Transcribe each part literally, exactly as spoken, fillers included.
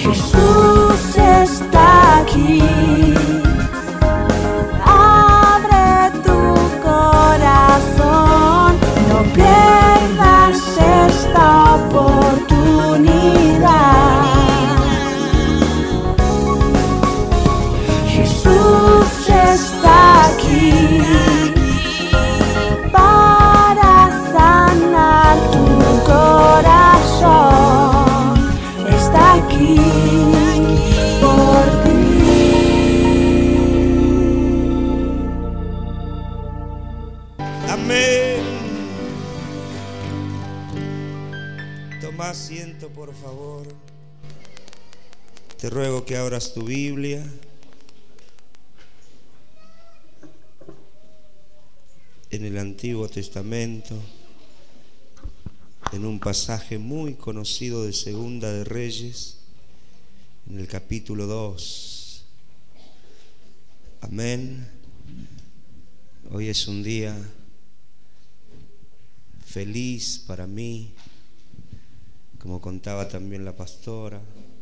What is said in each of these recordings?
Jesús está aquí. Abre tu corazón, no pierdas esta oportunidad. Jesús está aquí para sanar tu corazón. Está aquí por ti. Amén. Toma asiento, por favor. Te ruego que abras tu Biblia en el Antiguo Testamento, en un pasaje muy conocido de Segunda de Reyes, en el capítulo dos. Amén. Hoy es un día feliz para mí, como contaba también la pastora.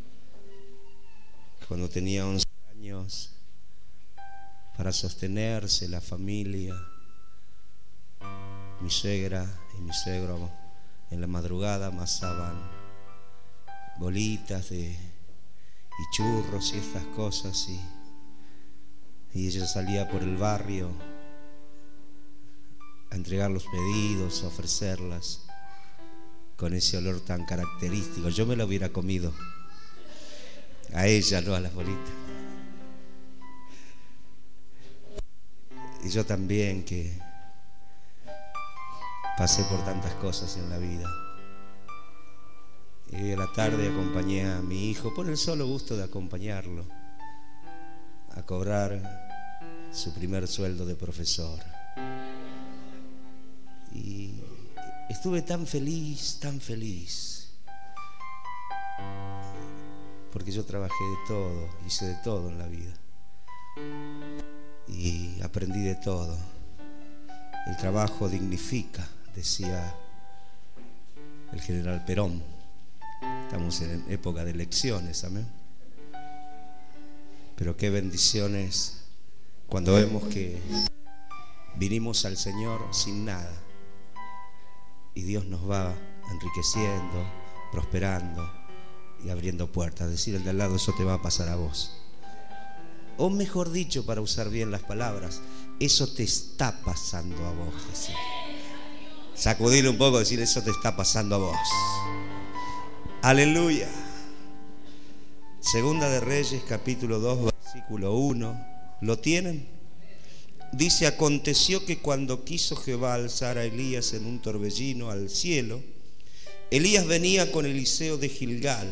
Cuando tenía once años, para sostenerse la familia, mi suegra y mi suegro en la madrugada amasaban bolitas de, y churros y estas cosas, y, y ella salía por el barrio a entregar los pedidos, a ofrecerlas con ese olor tan característico. Yo me lo hubiera comido, a ella, no a las bolitas. Y yo también, que pasé por tantas cosas en la vida. Y hoy a la tarde acompañé a mi hijo, por el solo gusto de acompañarlo, a cobrar su primer sueldo de profesor. Y estuve tan feliz, tan feliz, porque yo trabajé de todo, hice de todo en la vida y aprendí de todo. El trabajo dignifica, decía el general Perón. Estamos en época de elecciones, amén. Pero qué bendiciones cuando vemos que vinimos al Señor sin nada y Dios nos va enriqueciendo, prosperando y abriendo puertas. Decir al de al lado: eso te va a pasar a vos. O mejor dicho, para usar bien las palabras, eso te está pasando a vos. Decir, sacudirle un poco, decir: eso te está pasando a vos. Aleluya. Segunda de Reyes, capítulo dos, versículo uno. ¿Lo tienen? Dice: aconteció que cuando quiso Jehová alzar a Elías en un torbellino al cielo, Elías venía con Eliseo de Gilgal.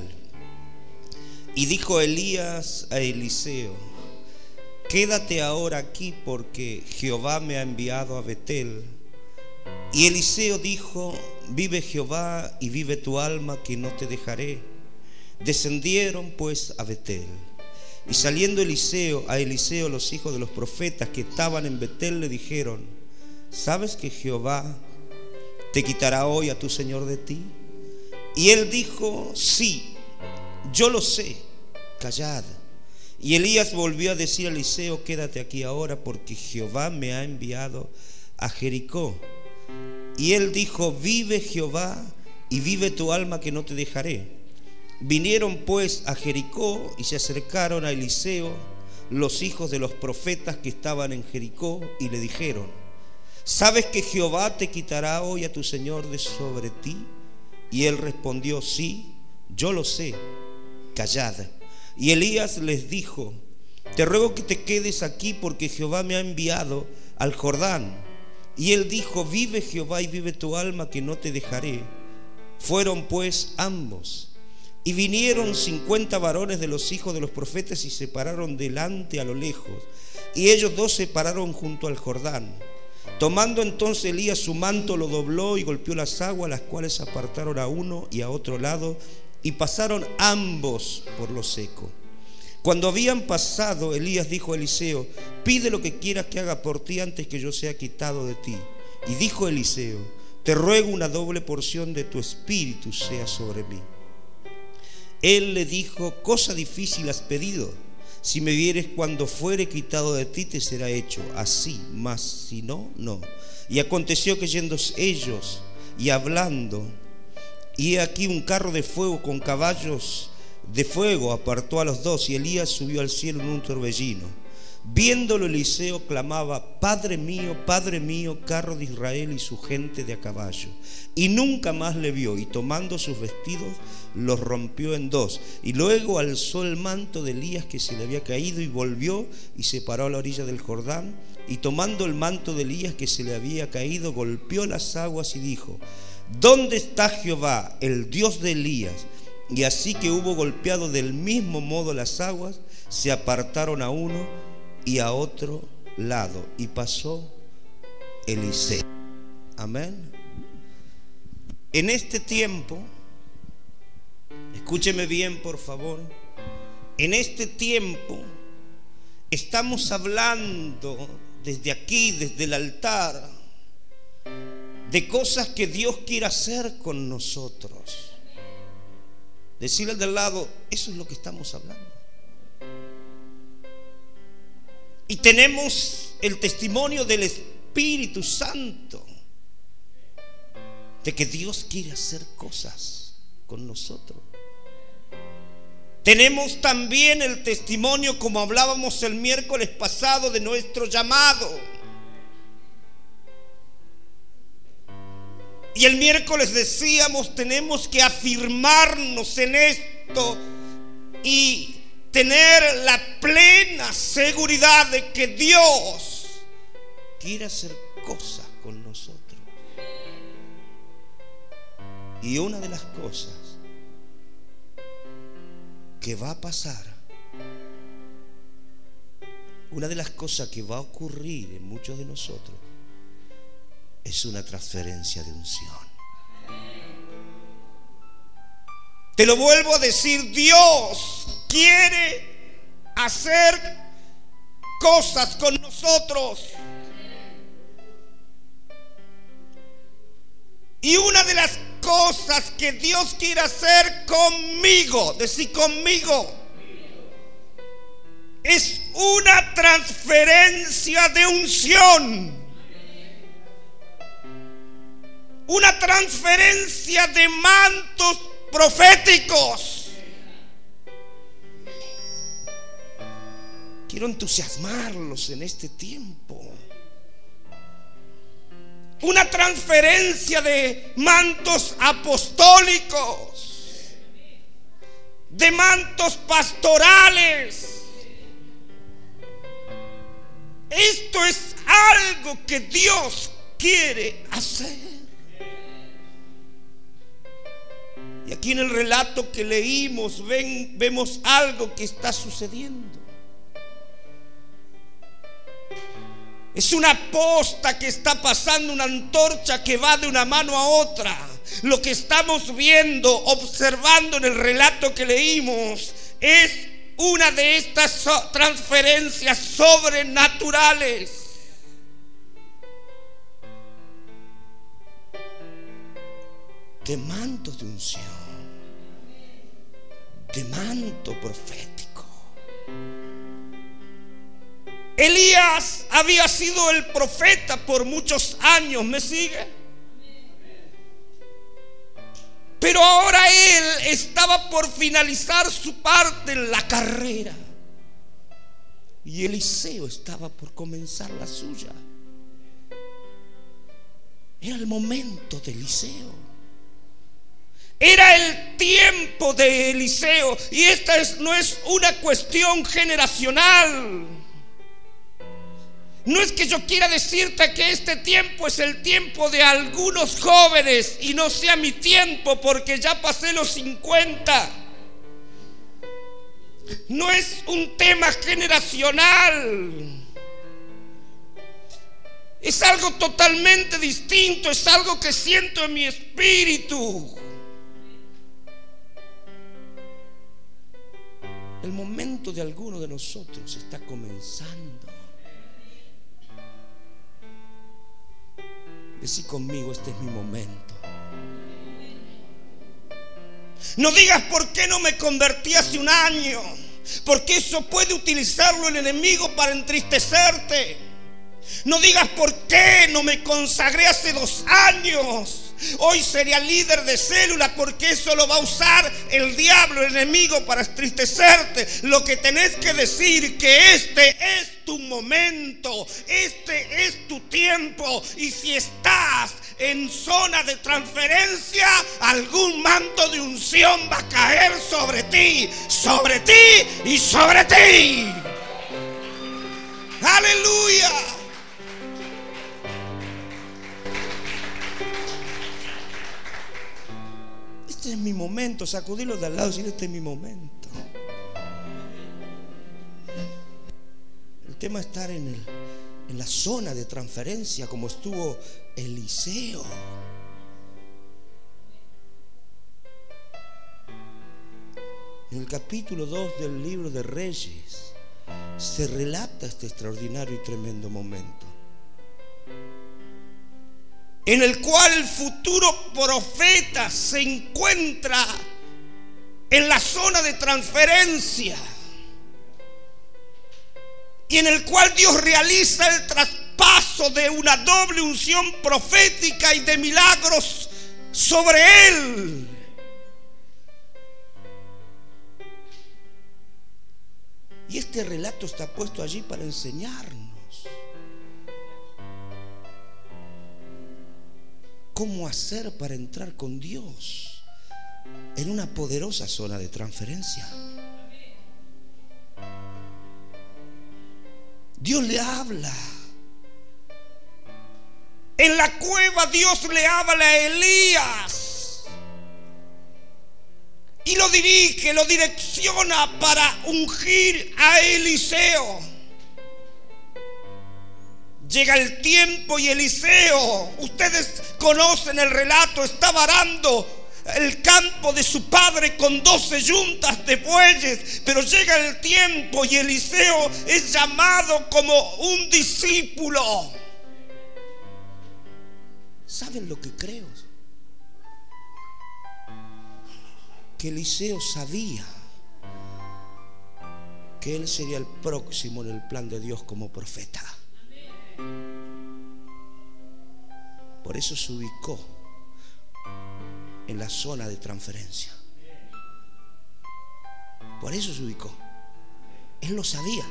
Y dijo Elías a Eliseo: quédate ahora aquí, porque Jehová me ha enviado a Betel. Y Eliseo dijo: vive Jehová y vive tu alma, que no te dejaré. Descendieron pues a Betel. Y saliendo Eliseo a Eliseo, los hijos de los profetas que estaban en Betel le dijeron: ¿sabes que Jehová te quitará hoy a tu señor de ti? Y él dijo: sí, yo lo sé, callad. Y Elías volvió a decir a Eliseo: quédate aquí ahora, porque Jehová me ha enviado a Jericó. Y él dijo: vive Jehová y vive tu alma, que no te dejaré. Vinieron pues a Jericó y se acercaron a Eliseo los hijos de los profetas que estaban en Jericó y le dijeron: ¿sabes que Jehová te quitará hoy a tu señor de sobre ti? Y él respondió: sí, yo lo sé, callad. Y Elías les dijo: te ruego que te quedes aquí, porque Jehová me ha enviado al Jordán. Y él dijo: vive Jehová y vive tu alma, que no te dejaré. Fueron pues ambos, y vinieron cincuenta varones de los hijos de los profetas y se pararon delante a lo lejos, y ellos dos se pararon junto al Jordán. Tomando entonces Elías su manto, lo dobló y golpeó las aguas, las cuales apartaron a uno y a otro lado, y pasaron ambos por lo seco. Cuando habían pasado, Elías dijo a Eliseo: pide lo que quieras que haga por ti antes que yo sea quitado de ti. Y dijo Eliseo: te ruego una doble porción de tu espíritu sea sobre mí. Él le dijo: cosa difícil has pedido. Si me vieres cuando fuere quitado de ti, te será hecho así, mas si no, no. Y aconteció que yendo ellos y hablando, y he aquí un carro de fuego con caballos de fuego apartó a los dos, y Elías subió al cielo en un torbellino. Viéndolo, Eliseo clamaba: Padre mío, Padre mío, carro de Israel y su gente de a caballo. Y nunca más le vio, y tomando sus vestidos los rompió en dos. Y luego alzó el manto de Elías que se le había caído, y volvió y se paró a la orilla del Jordán. Y tomando el manto de Elías que se le había caído, golpeó las aguas y dijo: ¿dónde está Jehová, el Dios de Elías? Y así que hubo golpeado del mismo modo las aguas, se apartaron a uno y a otro lado, y pasó Eliseo. Amén. En este tiempo, escúcheme bien por favor, en este tiempo estamos hablando desde aquí, desde el altar, de cosas que Dios quiere hacer con nosotros. Decirle al del lado: eso es lo que estamos hablando. Y tenemos el testimonio del Espíritu Santo de que Dios quiere hacer cosas con nosotros. Tenemos también el testimonio, como hablábamos el miércoles pasado, de nuestro llamado. Y el miércoles decíamos: tenemos que afirmarnos en esto y tener la plena seguridad de que Dios quiere hacer cosas con nosotros. Y una de las cosas que va a pasar, una de las cosas que va a ocurrir en muchos de nosotros, es una transferencia de unción. Te lo vuelvo a decir: Dios quiere hacer cosas con nosotros. Y una de las cosas que Dios quiere hacer conmigo, decir conmigo, es una transferencia de unción. Una transferencia de mantos proféticos. Quiero entusiasmarlos en este tiempo. Una transferencia de mantos apostólicos, de mantos pastorales. Esto es algo que Dios quiere hacer. Y aquí en el relato que leímos ven, vemos algo que está sucediendo. Es una posta que está pasando, una antorcha que va de una mano a otra. Lo que estamos viendo, observando en el relato que leímos, es una de estas transferencias sobrenaturales. De manto de unción, de manto profético. Elías había sido el profeta por muchos años, ¿me sigue? Pero ahora él estaba por finalizar su parte en la carrera, y Eliseo estaba por comenzar la suya. Era el momento de Eliseo. Era el tiempo de Eliseo. Y esta es, no es una cuestión generacional. No es que yo quiera decirte que este tiempo es el tiempo de algunos jóvenes y no sea mi tiempo porque ya pasé los cincuenta. No es un tema generacional. Es algo totalmente distinto. Es algo que siento en mi espíritu. El momento de alguno de nosotros está comenzando. Decí conmigo: este es mi momento. No digas por qué no me convertí hace un año, porque eso puede utilizarlo el enemigo para entristecerte. No digas por qué no me consagré hace dos años. Hoy sería líder de célula, porque eso lo va a usar el diablo, el enemigo, para entristecerte. Lo que tenés que decir que este es tu momento, este es tu tiempo. Y si estás en zona de transferencia, algún manto de unción va a caer sobre ti, sobre ti y sobre ti. Aleluya. Este es mi momento. Sacudilo de al lado y decirle: este es mi momento. El tema es estar en, el, en la zona de transferencia, como estuvo Eliseo. En el capítulo dos del libro de Reyes se relata este extraordinario y tremendo momento, en el cual el futuro profeta se encuentra en la zona de transferencia, y en el cual Dios realiza el traspaso de una doble unción profética y de milagros sobre él. Y este relato está puesto allí para enseñarnos cómo hacer para entrar con Dios en una poderosa zona de transferencia. Dios le habla. En la cueva Dios le habla a Elías y lo dirige, lo direcciona para ungir a Eliseo. Llega el tiempo y Eliseo, ustedes conocen el relato, estaba arando el campo de su padre con doce yuntas de bueyes. Pero llega el tiempo y Eliseo es llamado como un discípulo. ¿Saben lo que creo? Que Eliseo sabía que él sería el próximo en el plan de Dios como profeta. Por eso se ubicó en la zona de transferencia. Por eso se ubicó. Él lo sabía.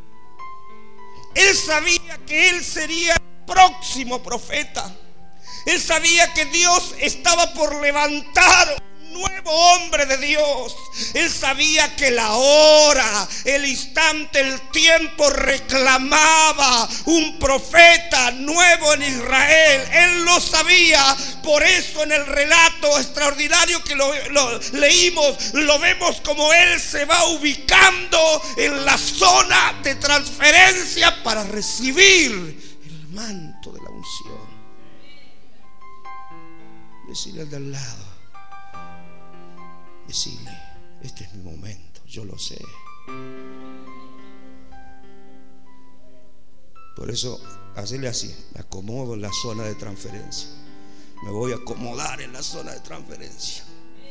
Él sabía que él sería el próximo profeta. Él sabía que Dios estaba por levantar nuevo hombre de Dios. Él sabía que la hora, el instante, el tiempo reclamaba un profeta nuevo en Israel. Él lo sabía. Por eso en el relato extraordinario que lo, lo leímos, lo vemos como él se va ubicando en la zona de transferencia para recibir el manto de la unción. Decirle al de al lado, decirle: este es mi momento, yo lo sé. Por eso, hacerle así: me acomodo en la zona de transferencia. Me voy a acomodar en la zona de transferencia.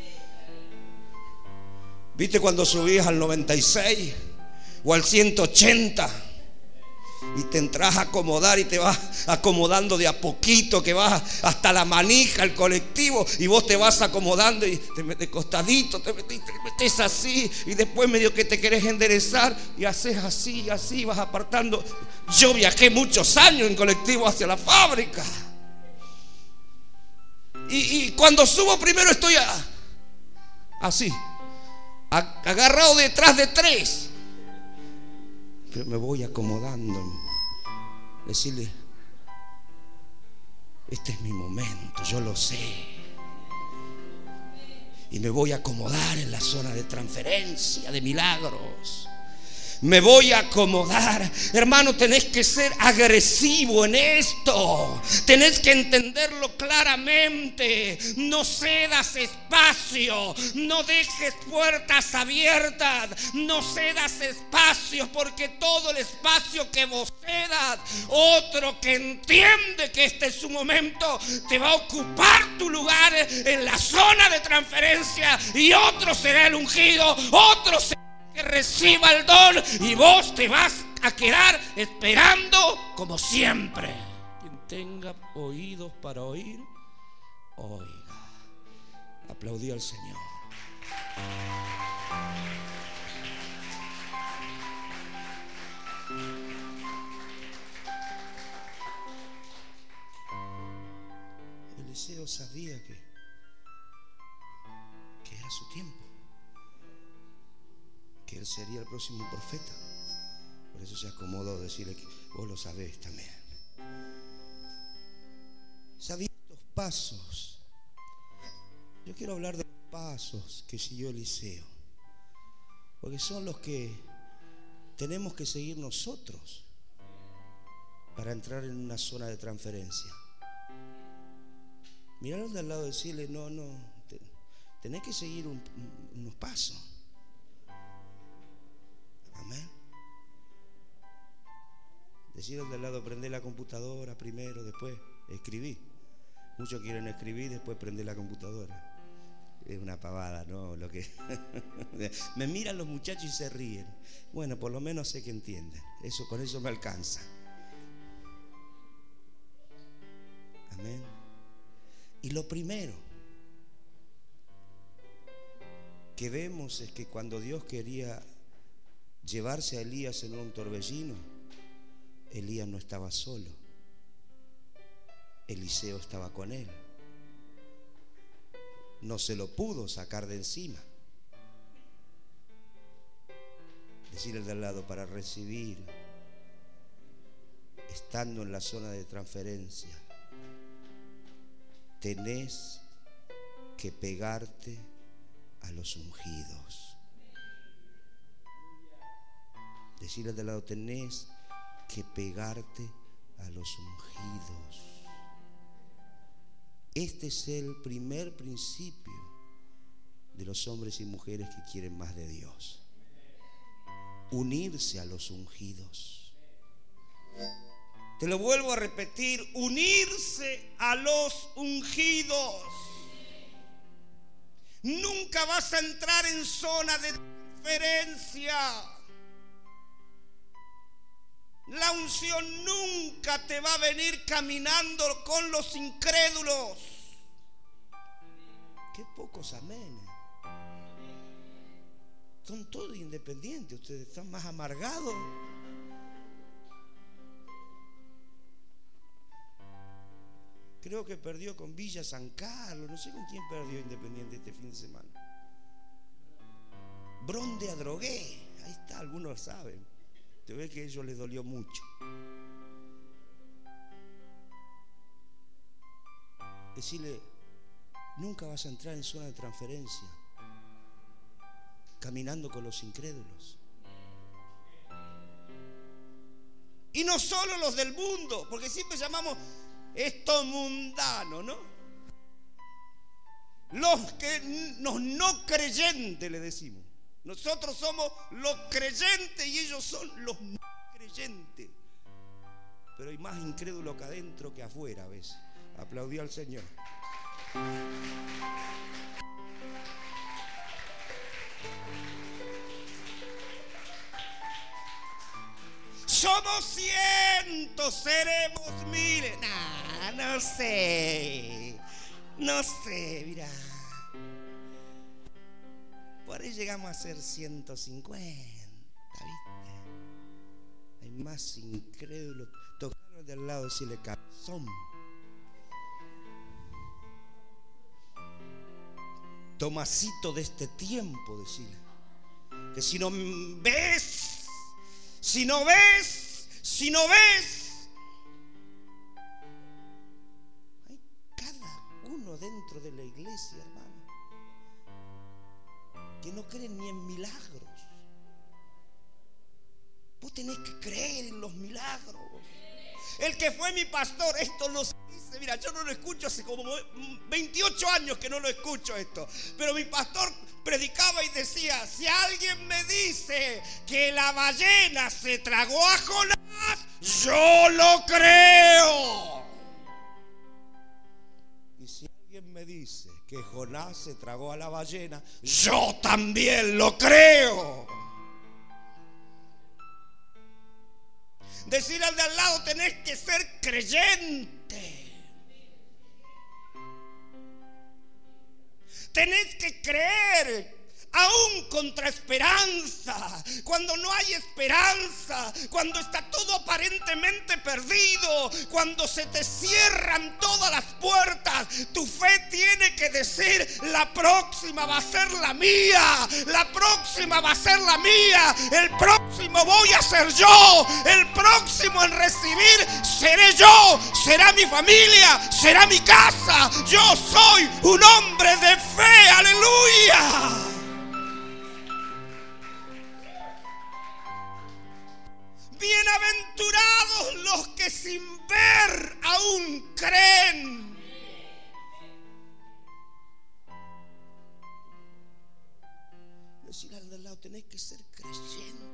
¿Viste cuando subías al noventa y seis o al ciento ochenta? Y te entras a acomodar y te vas acomodando de a poquito, que vas hasta la manija, el colectivo, y vos te vas acomodando y te metes costadito, te metes, te metes así, y después medio que te querés enderezar y haces así y así, vas apartando. Yo viajé muchos años en colectivo hacia la fábrica, y, y cuando subo primero estoy a, así, a, agarrado detrás de tres. Pero me voy acomodando. Decirle: este es mi momento, yo lo sé. Y me voy a acomodar en la zona de transferencia, de milagros. Me voy a acomodar. Hermano, tenés que ser agresivo en esto. Tenés que entenderlo claramente. No cedas espacio. No dejes puertas abiertas. No cedas espacio, porque todo el espacio que vos cedas, otro que entiende que este es su momento, te va a ocupar tu lugar en la zona de transferencia, y otro será el ungido, otro será que reciba el don, y vos te vas a quedar esperando como siempre. Quien tenga oídos para oír, oiga. Aplaudí al Señor. Eliseo sabía que, que era su tiempo, que él sería el próximo profeta. Por eso se acomodó decirle que vos lo sabés también. Sabía estos pasos. Yo quiero hablar de los pasos que siguió Eliseo, porque son los que tenemos que seguir nosotros para entrar en una zona de transferencia. Mirarlo de al lado y decirle: no, no, te, tenés que seguir un, un, unos pasos. Amén. Decirle al de al lado: prende la computadora primero, después escribí. Muchos quieren escribir, después prender la computadora. Es una pavada, ¿no? Lo que me miran los muchachos y se ríen. Bueno, por lo menos sé que entienden. Eso, con eso me alcanza. Amén. Y lo primero que vemos es que cuando Dios quería llevarse a Elías en un torbellino, Elías no estaba solo. Eliseo estaba con él. No se lo pudo sacar de encima. Decirle al de al lado: para recibir, estando en la zona de transferencia, tenés que pegarte a los ungidos. Decirle al de al lado: tenés que pegarte a los ungidos. Este es el primer principio de los hombres y mujeres que quieren más de Dios: unirse a los ungidos. Te lo vuelvo a repetir: unirse a los ungidos. Nunca vas a entrar en zona de transferencia. La unción nunca te va a venir caminando con los incrédulos. Qué pocos amenes. Son todos independientes. Ustedes están más amargados. Creo que perdió con Villa San Carlos. No sé con quién perdió Independiente este fin de semana. Bron de Adrogué. Ahí está, algunos saben. Te ve que a ellos les dolió mucho. Decirle: nunca vas a entrar en zona de transferencia caminando con los incrédulos. Y no solo los del mundo, porque siempre llamamos esto mundano, ¿no? Los que los no creyentes, le decimos. Nosotros somos los creyentes y ellos son los no creyentes. Pero hay más incrédulos acá adentro que afuera a veces. Aplaudió al Señor. Somos cientos, seremos miles. Nah, no sé. No sé, mira. Por ahí llegamos a ser ciento cincuenta, ¿viste? Hay más incrédulos. Tocarlo de al lado y decirle: cabezón. Tomasito de este tiempo, decirle. Que si no ves, si no ves, si no ves. Hay cada uno dentro de la iglesia, hermano, que no creen ni en milagros. Vos tenés que creer en los milagros. El que fue mi pastor, esto lo dice, mira, yo no lo escucho hace como veintiocho años que no lo escucho esto, pero mi pastor predicaba y decía: si alguien me dice que la ballena se tragó a Jonás, yo lo creo. Y si alguien me dice que Jonás se tragó a la ballena, yo también lo creo. Decir al de al lado: tenés que ser creyente. Tenés que creer. Aún contra esperanza, cuando no hay esperanza, cuando está todo aparentemente perdido, cuando se te cierran todas las puertas, tu fe tiene que decir: la próxima va a ser la mía, la próxima va a ser la mía, el próximo voy a ser yo, el próximo en recibir seré yo, será mi familia, será mi casa. Yo soy un hombre de fe, aleluya. Bienaventurados los que sin ver aún creen. Decir al de al lado: tenés que ser creyente.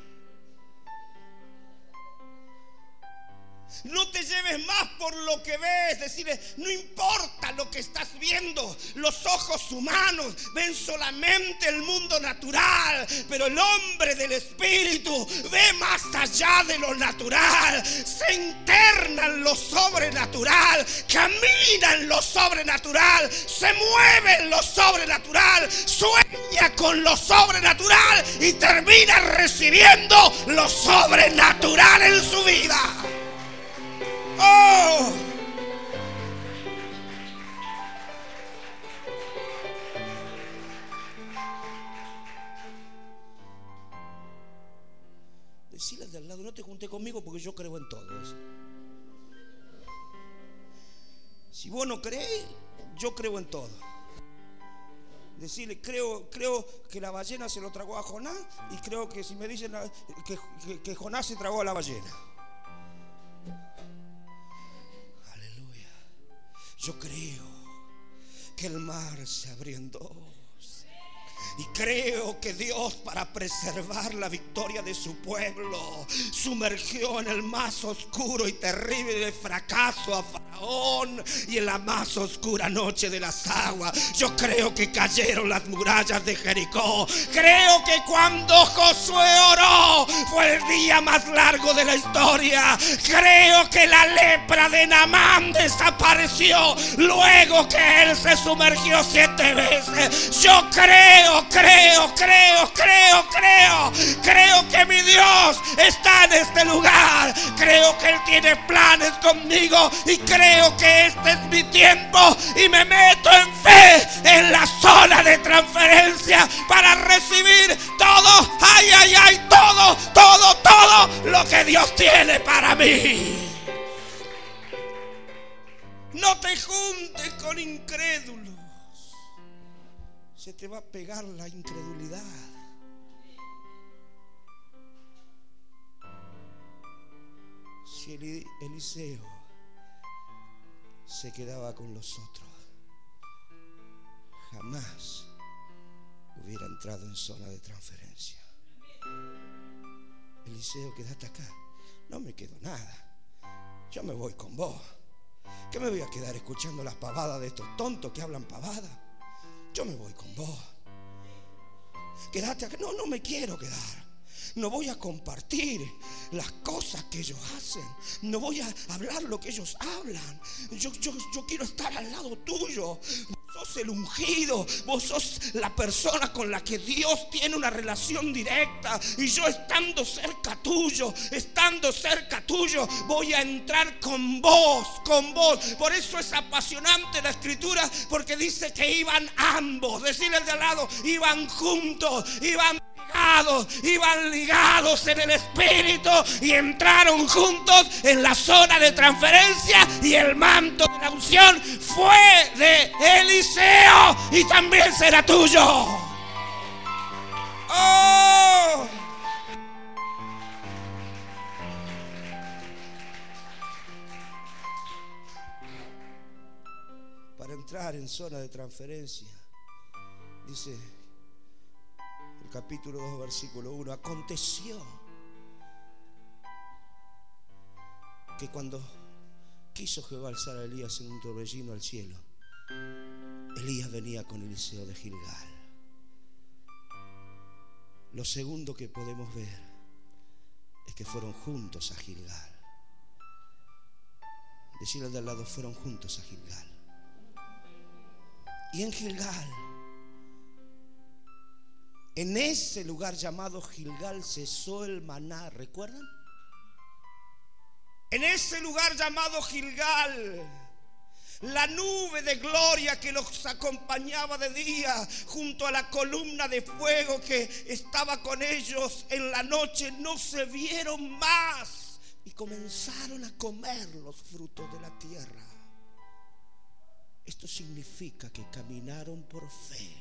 No te lleves más por lo que ves. Decirle: no importa lo que estás viendo. Los ojos humanos ven solamente el mundo natural, pero el hombre del espíritu ve más allá de lo natural. Se interna en lo sobrenatural, camina en lo sobrenatural, se mueve en lo sobrenatural, sueña con lo sobrenatural y termina recibiendo lo sobrenatural en su vida. ¡Oh! Decirle al de al lado: no te juntes conmigo porque yo creo en todo eso. Si vos no crees, yo creo en todo. Decirle: creo, creo que la ballena se lo tragó a Jonás, y creo que si me dicen que, que, que Jonás se tragó a la ballena. Yo creo que el mar se abrió en dos. Y creo que Dios, para preservar la victoria de su pueblo, sumergió en el más oscuro y terrible fracaso a Faraón y en la más oscura noche de las aguas. Yo creo que cayeron las murallas de Jericó. Creo que cuando Josué oró fue el día más largo de la historia. Creo que la lepra de Naamán desapareció luego que él se sumergió siete veces. Yo creo Creo, creo, creo, creo Creo que mi Dios está en este lugar. Creo que Él tiene planes conmigo. Y creo que este es mi tiempo. Y me meto en fe en la zona de transferencia para recibir todo, ay, ay, ay, todo, todo, todo lo que Dios tiene para mí. No te juntes con incrédulos. Se te va a pegar la incredulidad. Si Eliseo se quedaba con los otros, jamás hubiera entrado en zona de transferencia. Eliseo, quédate acá. No me quedo nada. Yo me voy con vos. ¿Qué me voy a quedar escuchando las pavadas de estos tontos que hablan pavadas? Yo me voy con vos. Quédate acá. No, no me quiero quedar. No voy a compartir las cosas que ellos hacen. No voy a hablar lo que ellos hablan. Yo, yo, yo quiero estar al lado tuyo. Vos sos el ungido. Vos sos la persona con la que Dios tiene una relación directa. Y yo estando cerca tuyo, estando cerca tuyo, voy a entrar con vos, con vos. Por eso es apasionante la escritura, porque dice que iban ambos. Decirle al de al lado: iban juntos, iban ligados, iban ligados en el espíritu y entraron juntos en la zona de transferencia, y el manto de la unción fue de Eliseo y también será tuyo. Oh. entrar en zona de transferencia. Dice el capítulo dos, versículo uno: aconteció que cuando quiso Jehová alzar a Elías en un torbellino al cielo, Elías venía con Eliseo de Gilgal. Lo segundo que podemos ver es que fueron juntos a Gilgal. Decirle al de al lado: fueron juntos a Gilgal. Y en Gilgal, en ese lugar llamado Gilgal, cesó el maná. ¿Recuerdan? En ese lugar llamado Gilgal, la nube de gloria que los acompañaba de día, junto a la columna de fuego que estaba con ellos en la noche, no se vieron más y comenzaron a comer los frutos de la tierra. Esto significa que caminaron por fe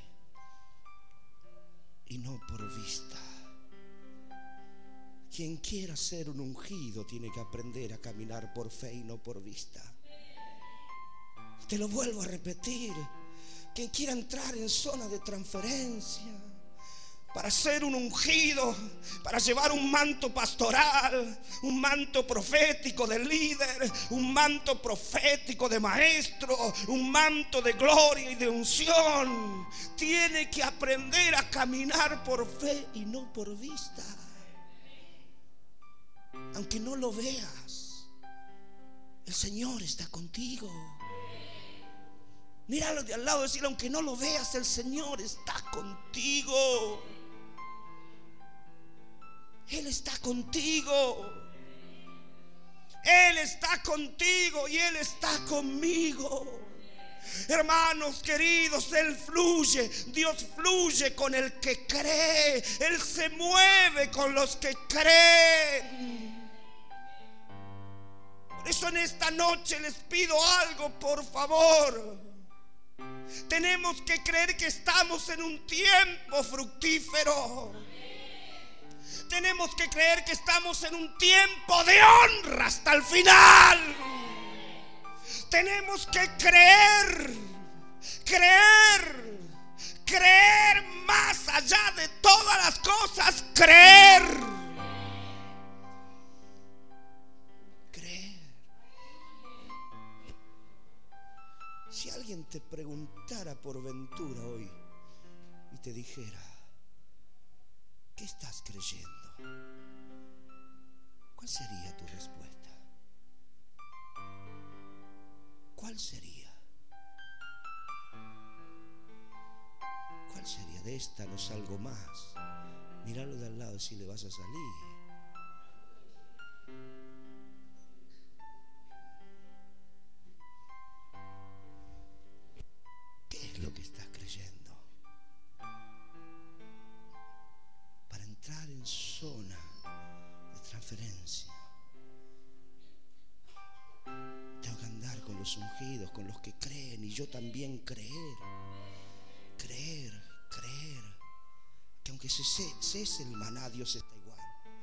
y no por vista. Quien quiera ser un ungido tiene que aprender a caminar por fe y no por vista. Te lo vuelvo a repetir: quien quiera entrar en zona de transferencia para ser un ungido, para llevar un manto pastoral, un manto profético de líder, un manto profético de maestro, un manto de gloria y de unción, tiene que aprender a caminar por fe y no por vista. Aunque no lo veas, el Señor está contigo. Míralo de al lado y decirle: aunque no lo veas, el Señor está contigo. Él está contigo. Él está contigo y Él está conmigo. Hermanos queridos, Él fluye. Dios fluye con el que cree. Él se mueve con los que creen. Por eso en esta noche les pido algo, por favor. Tenemos que creer que estamos en un tiempo fructífero. Tenemos que creer que estamos en un tiempo de honra hasta el final. Tenemos que creer, creer, creer más allá de todas las cosas, creer. Creer. Si alguien te preguntara por ventura hoy y te dijera: ¿qué estás creyendo?, ¿cuál sería tu respuesta? ¿Cuál sería? ¿Cuál sería? De esta no salgo más. Míralo de al lado si le vas a salir. ¿Qué es lo que estás creyendo? Para entrar en zona de transferencia, tengo que andar con los ungidos, con los que creen, y yo también creer, creer, creer, que aunque se cese el maná, Dios está igual.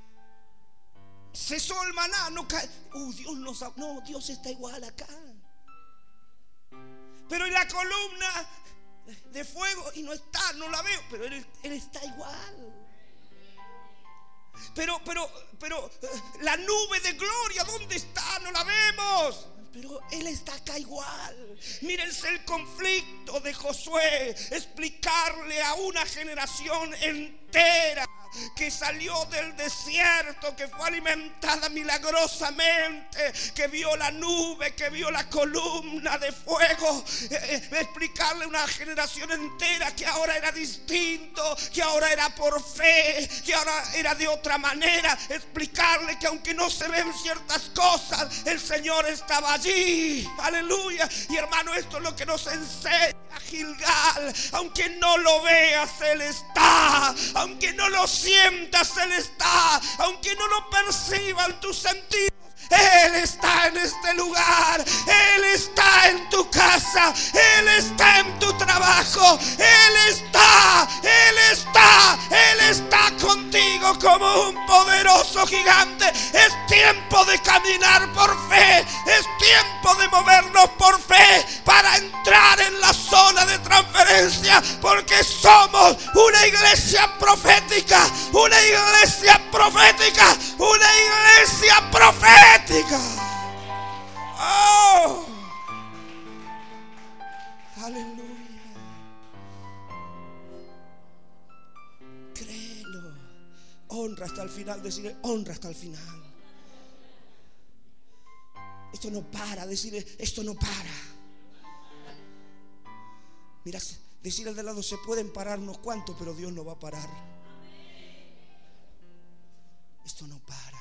Cesó el maná, no cae. Uh, Dios no, no, Dios está igual acá. Pero en la columna de fuego, y no está, no la veo, pero Él, él está igual. Pero, pero, pero la nube de gloria, ¿dónde está? No la vemos. Pero Él está acá igual. Mírense el conflicto de Josué. Explicarle a una generación entera que salió del desierto, que fue alimentada milagrosamente, que vio la nube, que vio la columna de fuego. eh, eh, explicarle a una generación entera que ahora era distinto, que ahora era por fe, que ahora era de otra manera. Explicarle que aunque no se ven ciertas cosas, el Señor estaba allí. Aleluya. Y hermano, esto es lo que nos enseña Gilgal. Aunque no lo veas, Él está. Aunque no lo sientas, Él está. Aunque no lo perciban tus sentidos, Él está en este lugar. Él está en tu casa. Él está en tu trabajo. Él está, Él está, Él está contigo como un poderoso gigante. Es tiempo de caminar por fe. Es tiempo de movernos por fe para entrar en la somos una iglesia profética, una iglesia profética, una iglesia profética. Oh, aleluya. Créelo. Honra hasta el final, decirle honra hasta el final. Esto no para, decirle esto no para. Mira, decir al de lado, se pueden parar unos cuantos, pero Dios no va a parar. Esto no para.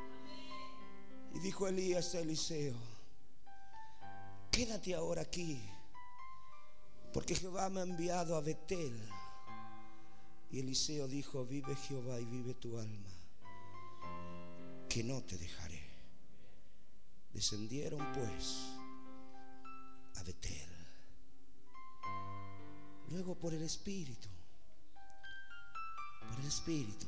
Y dijo Elías a Eliseo: quédate ahora aquí, porque Jehová me ha enviado a Betel. Y Eliseo dijo: vive Jehová y vive tu alma, que no te dejaré. Descendieron pues a Betel. Luego por el Espíritu, por el Espíritu.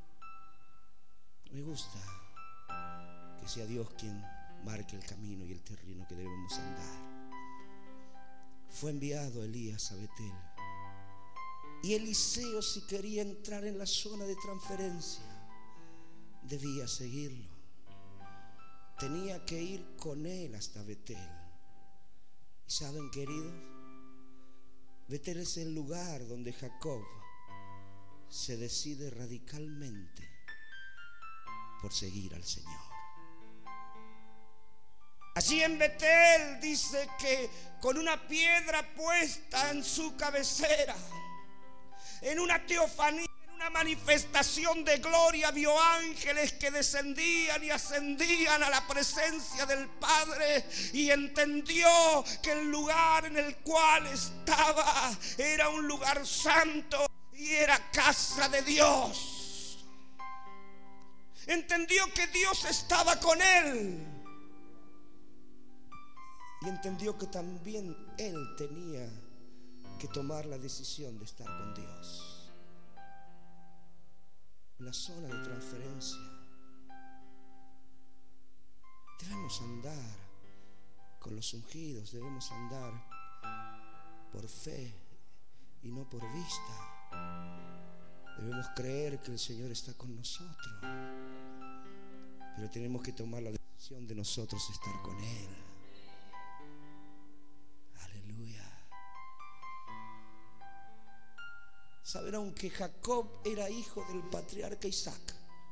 Me gusta que sea Dios quien marque el camino y el terreno que debemos andar. Fue enviado Elías a Betel. Y Eliseo, si quería entrar en la zona de transferencia, debía seguirlo. Tenía que ir con él hasta Betel. ¿Y saben, queridos? Betel es el lugar donde Jacob se decide radicalmente por seguir al Señor. Allí en Betel dice que con una piedra puesta en su cabecera, en una teofanía, en una manifestación de gloria, vio ángeles que descendían y ascendían a la presencia del Padre, y entendió que el lugar en el cual estaba era un lugar santo y era casa de Dios. Entendió que Dios estaba con él, y entendió que también él tenía que tomar la decisión de estar con Dios. En la zona de transferencia debemos andar con los ungidos, debemos andar por fe y no por vista. Debemos creer que el Señor está con nosotros, pero tenemos que tomar la decisión de nosotros estar con Él. Saben, aunque Jacob era hijo del patriarca Isaac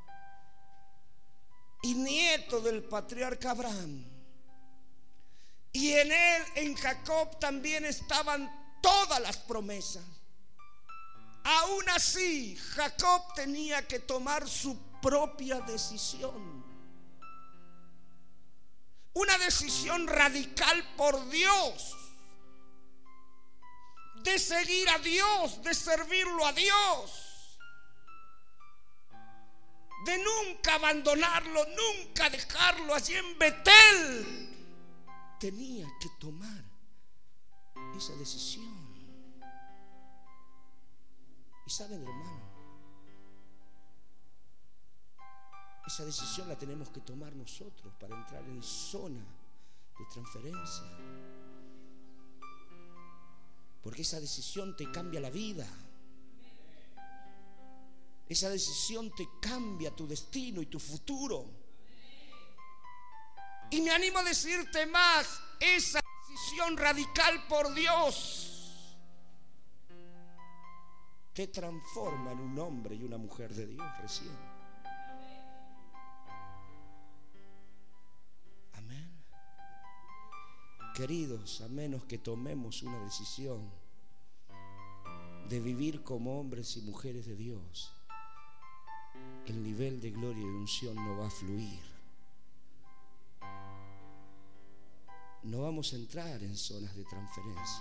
y nieto del patriarca Abraham, y en él, en Jacob, también estaban todas las promesas, aún así Jacob tenía que tomar su propia decisión, una decisión radical por Dios, de seguir a Dios, de servirlo a Dios, de nunca abandonarlo, nunca dejarlo. Allí en Betel tenía que tomar esa decisión. Y saben, hermano, esa decisión la tenemos que tomar nosotros para entrar en zona de transferencia. Porque esa decisión te cambia la vida. Esa decisión te cambia tu destino y tu futuro. Y me animo a decirte más, esa decisión radical por Dios te transforma en un hombre y una mujer de Dios recién. Amén. Queridos, a menos que tomemos una decisión de vivir como hombres y mujeres de Dios, el nivel de gloria y unción no va a fluir. No vamos a entrar en zonas de transferencia.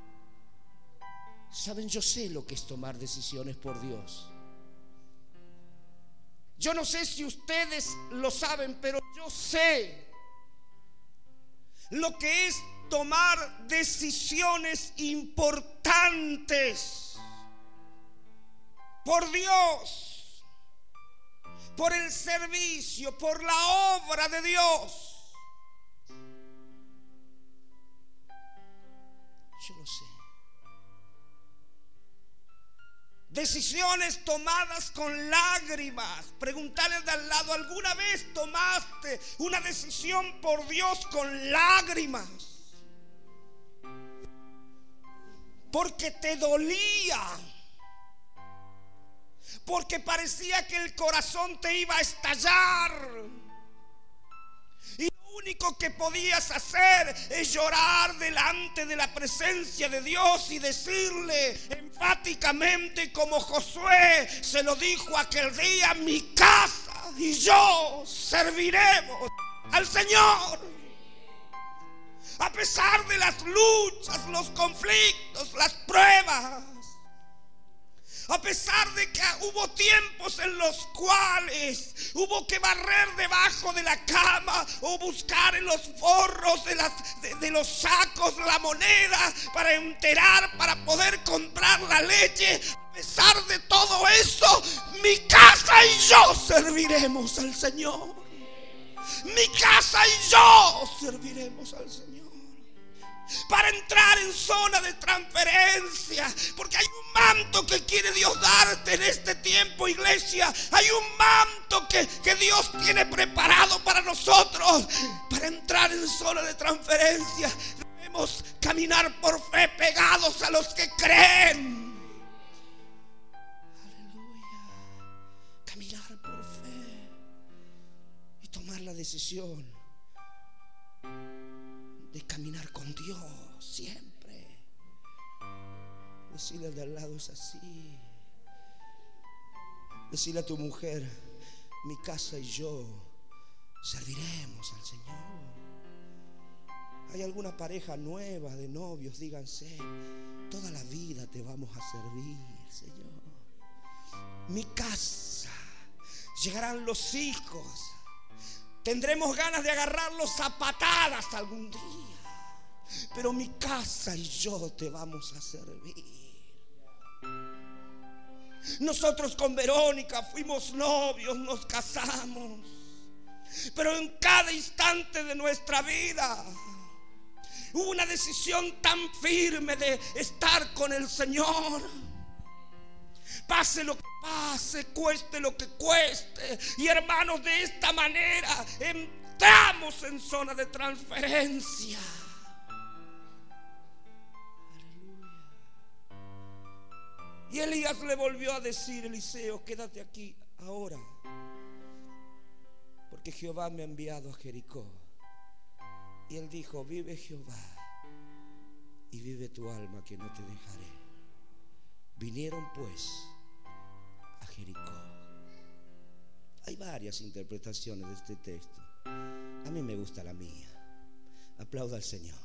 Saben, yo sé lo que es tomar decisiones por Dios. Yo no sé si ustedes lo saben, pero yo sé lo que es tomar decisiones importantes por Dios, por el servicio, por la obra de Dios. Yo lo sé. Decisiones tomadas con lágrimas. Preguntarle de al lado, ¿alguna vez tomaste una decisión por Dios con lágrimas? Porque te dolía, porque parecía que el corazón te iba a estallar, y lo único que podías hacer es llorar delante de la presencia de Dios y decirle enfáticamente, como Josué se lo dijo aquel día: mi casa y yo serviremos al Señor. A pesar de las luchas, los conflictos, las pruebas, a pesar de que hubo tiempos en los cuales hubo que barrer debajo de la cama o buscar en los forros de, las, de, de los sacos la moneda para enterar, para poder comprar la leche, a pesar de todo eso, mi casa y yo serviremos al Señor. Mi casa y yo serviremos al Señor. Para entrar en zona de transferencia, porque hay un manto que quiere Dios darte en este tiempo, iglesia. Hay un manto que, que Dios tiene preparado para nosotros. Para entrar en zona de transferencia debemos caminar por fe, pegados a los que creen. Aleluya. Caminar por fe y tomar la decisión de caminar con Dios siempre. Decirle al de al lado: es así. Decirle a tu mujer: mi casa y yo serviremos al Señor. Hay alguna pareja nueva de novios, díganse: toda la vida te vamos a servir, Señor. Mi casa, llegarán los hijos, tendremos ganas de agarrarlos a patadas algún día, pero mi casa y yo te vamos a servir. Nosotros con Verónica fuimos novios, nos casamos, pero en cada instante de nuestra vida hubo una decisión tan firme de estar con el Señor. Pase lo que pase, cueste lo que cueste. Y hermanos, de esta manera entramos en zona de transferencia. Aleluya. Y Elías le volvió a decir: Eliseo, quédate aquí ahora, porque Jehová me ha enviado a Jericó. Y él dijo: vive Jehová y vive tu alma, que no te dejaré. Vinieron pues a Jericó. Hay varias interpretaciones de este texto. A mí me gusta la mía. Aplauda al Señor.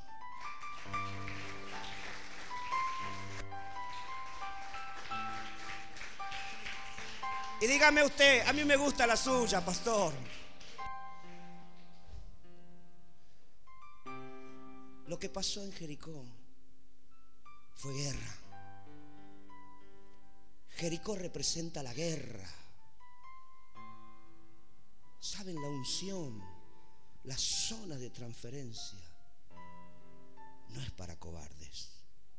Y dígame usted: a mí me gusta la suya, pastor. Lo que pasó en Jericó fue guerra. Jericó representa la guerra. ¿Saben? La unción, la zona de transferencia no es para cobardes.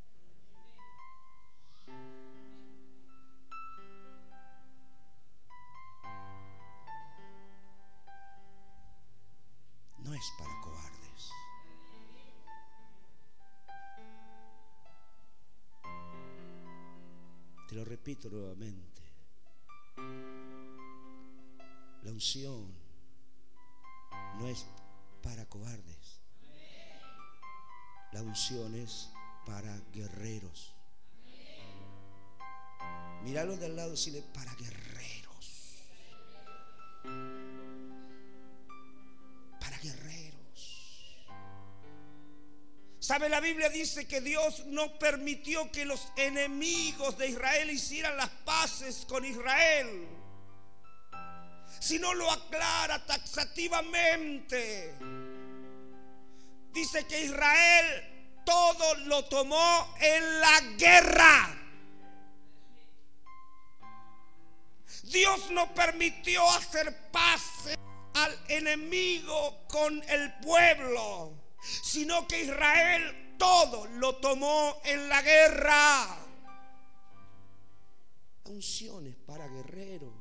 No es para cobardes. Te lo repito nuevamente: la unción no es para cobardes. La unción es para guerreros. Míralo de al lado y decirle: para guerreros. Para guerreros. ¿Sabe? La Biblia dice que Dios no permitió que los enemigos de Israel hicieran las paces con Israel, sino lo aclara taxativamente. Dice que Israel todo lo tomó en la guerra. Dios no permitió hacer paces al enemigo con el pueblo, sino que Israel todo lo tomó en la guerra. unción es para guerreros.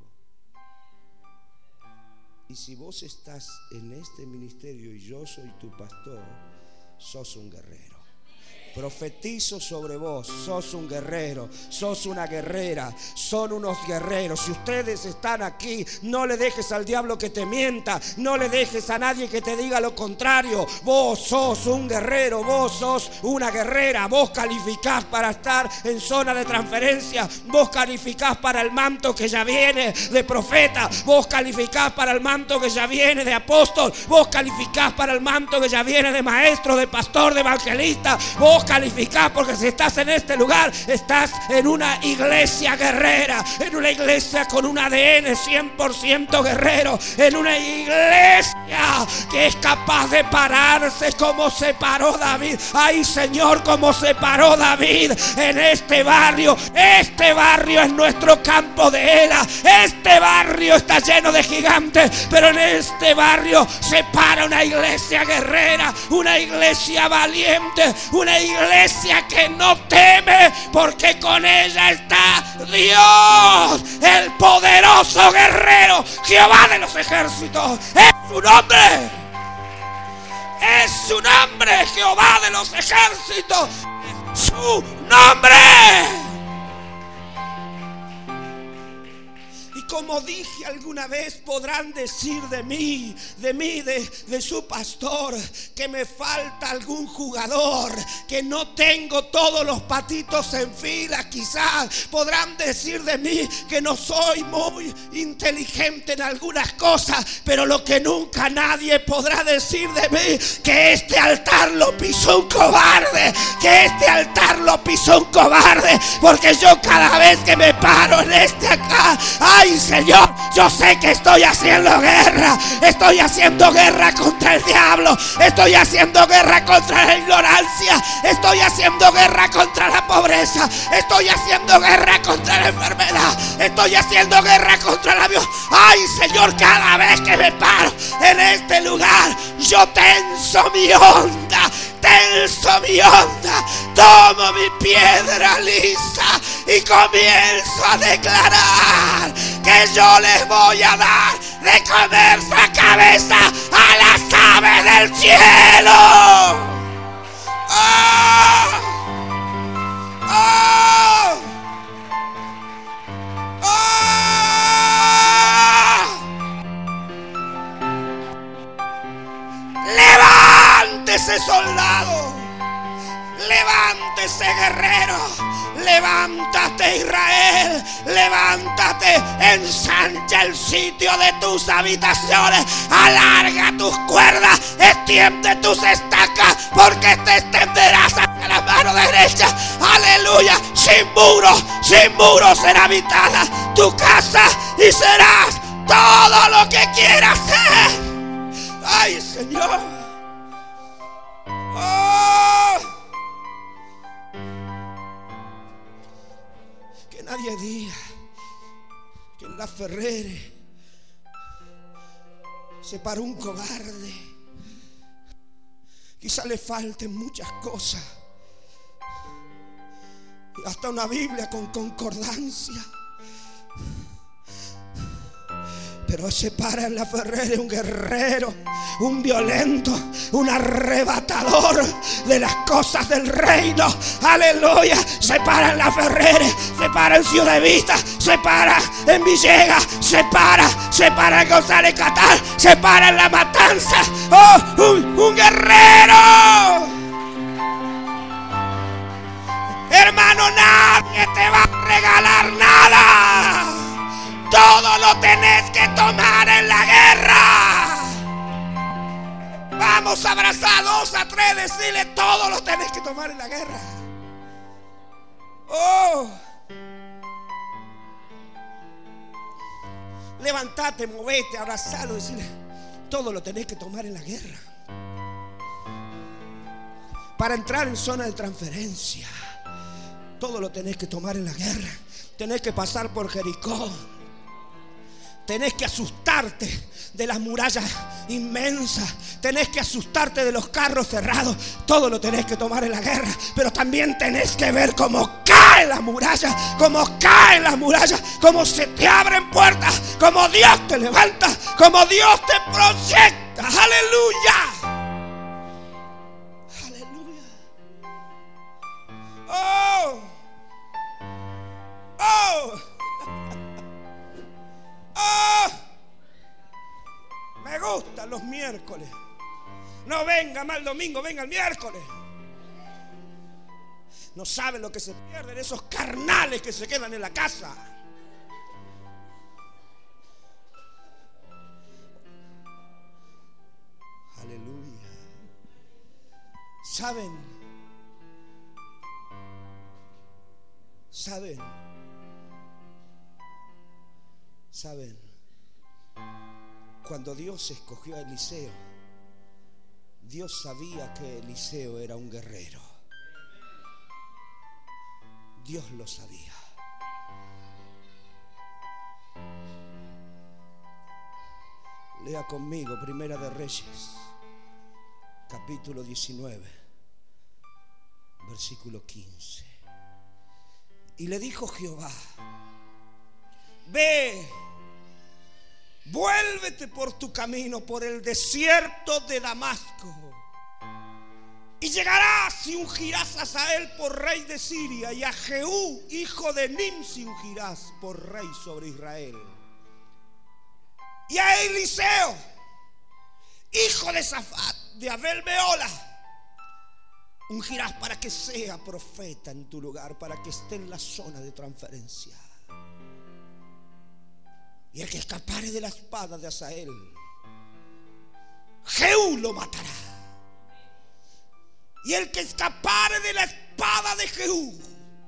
Y si vos estás en este ministerio y yo soy tu pastor, sos un guerrero. Profetizo sobre vos, sos un guerrero, sos una guerrera, son unos guerreros. Si ustedes están aquí, no le dejes al diablo que te mienta, no le dejes a nadie que te diga lo contrario. Vos sos un guerrero, vos sos una guerrera, vos calificás para estar en zona de transferencia, vos calificás para el manto que ya viene de profeta, vos calificás para el manto que ya viene de apóstol, vos calificás para el manto que ya viene de maestro, de pastor, de evangelista. Vos calificás porque si estás en este lugar, estás en una iglesia guerrera, en una iglesia con un A D N cien por ciento guerrero, en una iglesia que es capaz de pararse como se paró David. Ay, Señor, como se paró David en este barrio. Este barrio es nuestro campo de Ela. Este barrio está lleno de gigantes, pero en este barrio se para una iglesia guerrera, una iglesia valiente, una iglesia iglesia que no teme, porque con ella está Dios, el poderoso guerrero, Jehová de los ejércitos. Es su nombre, es su nombre, Jehová de los ejércitos, es su nombre. Como dije alguna vez, podrán decir de mí, de mí, de, de su pastor, que me falta algún jugador, que no tengo todos los patitos en fila. Quizás podrán decir de mí que no soy muy inteligente en algunas cosas, pero lo que nunca nadie podrá decir de mí, que este altar lo pisó un cobarde, que este altar lo pisó un cobarde, porque yo cada vez que me paro en este acá, ay, Señor, yo sé que estoy haciendo guerra. Estoy haciendo guerra contra el diablo. Estoy haciendo guerra contra la ignorancia. Estoy haciendo guerra contra la pobreza. Estoy haciendo guerra contra la enfermedad. Estoy haciendo guerra contra la violencia. Ay, Señor, cada vez que me paro en este lugar, yo tenso mi onda. Tenso mi onda, tomo mi piedra lisa y comienzo a declarar que yo les voy a dar de comer la cabeza a las aves del cielo. ¡Oh! ¡Oh! ¡Oh! ¡Levántese, soldado! ¡Levántese, guerrero! ¡Levántate, Israel! ¡Levántate! ¡Ensancha el sitio de tus habitaciones! ¡Alarga tus cuerdas! ¡Extiende tus estacas! Porque te extenderás hacia la mano derecha. ¡Aleluya! Sin muros, sin muros será habitada tu casa y serás todo lo que quieras ser. ¡Ay, Señor! ¡Oh! Que nadie diga que en la Ferrere se paró un cobarde. Quizá le falten muchas cosas, hasta una Biblia con concordancia, pero se para en la Ferrere un guerrero, un violento, un arrebatador de las cosas del reino. Aleluya. Se para en la Ferrere, se para en Ciudad Vista, se para en Villegas, se para, se para en González Catán, se para en La Matanza. ¡Oh! Un, un guerrero. Hermano, nadie te va a regalar nada. Todo lo tenés que tomar en la guerra. Vamos a abrazar dos a tres, decirle: todo lo tenés que tomar en la guerra. Oh, levantate, movete, abrazalo, decirle: todo lo tenés que tomar en la guerra. Para entrar en zona de transferencia, todo lo tenés que tomar en la guerra. Tenés que pasar por Jericó. Tenés que asustarte de las murallas inmensa. Tenés que asustarte de los carros cerrados. Todo lo tenés que tomar en la guerra. Pero también tenés que ver cómo cae la muralla, cómo caen las murallas, cómo se te abren puertas, cómo Dios te levanta, cómo Dios te proyecta. Aleluya. Aleluya. Oh. Oh. Oh. Me gustan los miércoles. No venga mal domingo, venga el miércoles. No saben lo que se pierden esos carnales que se quedan en la casa. Aleluya. ¿Saben? ¿Saben? ¿Saben? Cuando Dios escogió a Eliseo, Dios sabía que Eliseo era un guerrero. Dios lo sabía. Lea conmigo Primera de Reyes, capítulo diecinueve, versículo quince. Y le dijo Jehová: ve, vuélvete por tu camino por el desierto de Damasco, y llegarás y ungirás a Hazael por rey de Siria, y a Jehú hijo de Nimsi ungirás por rey sobre Israel, y a Eliseo hijo de Safat de Abel Meola ungirás para que sea profeta en tu lugar, para que esté en la zona de transferencia. Y el que escapare de la espada de Hazael, Jehú lo matará. Y el que escapare de la espada de Jehú,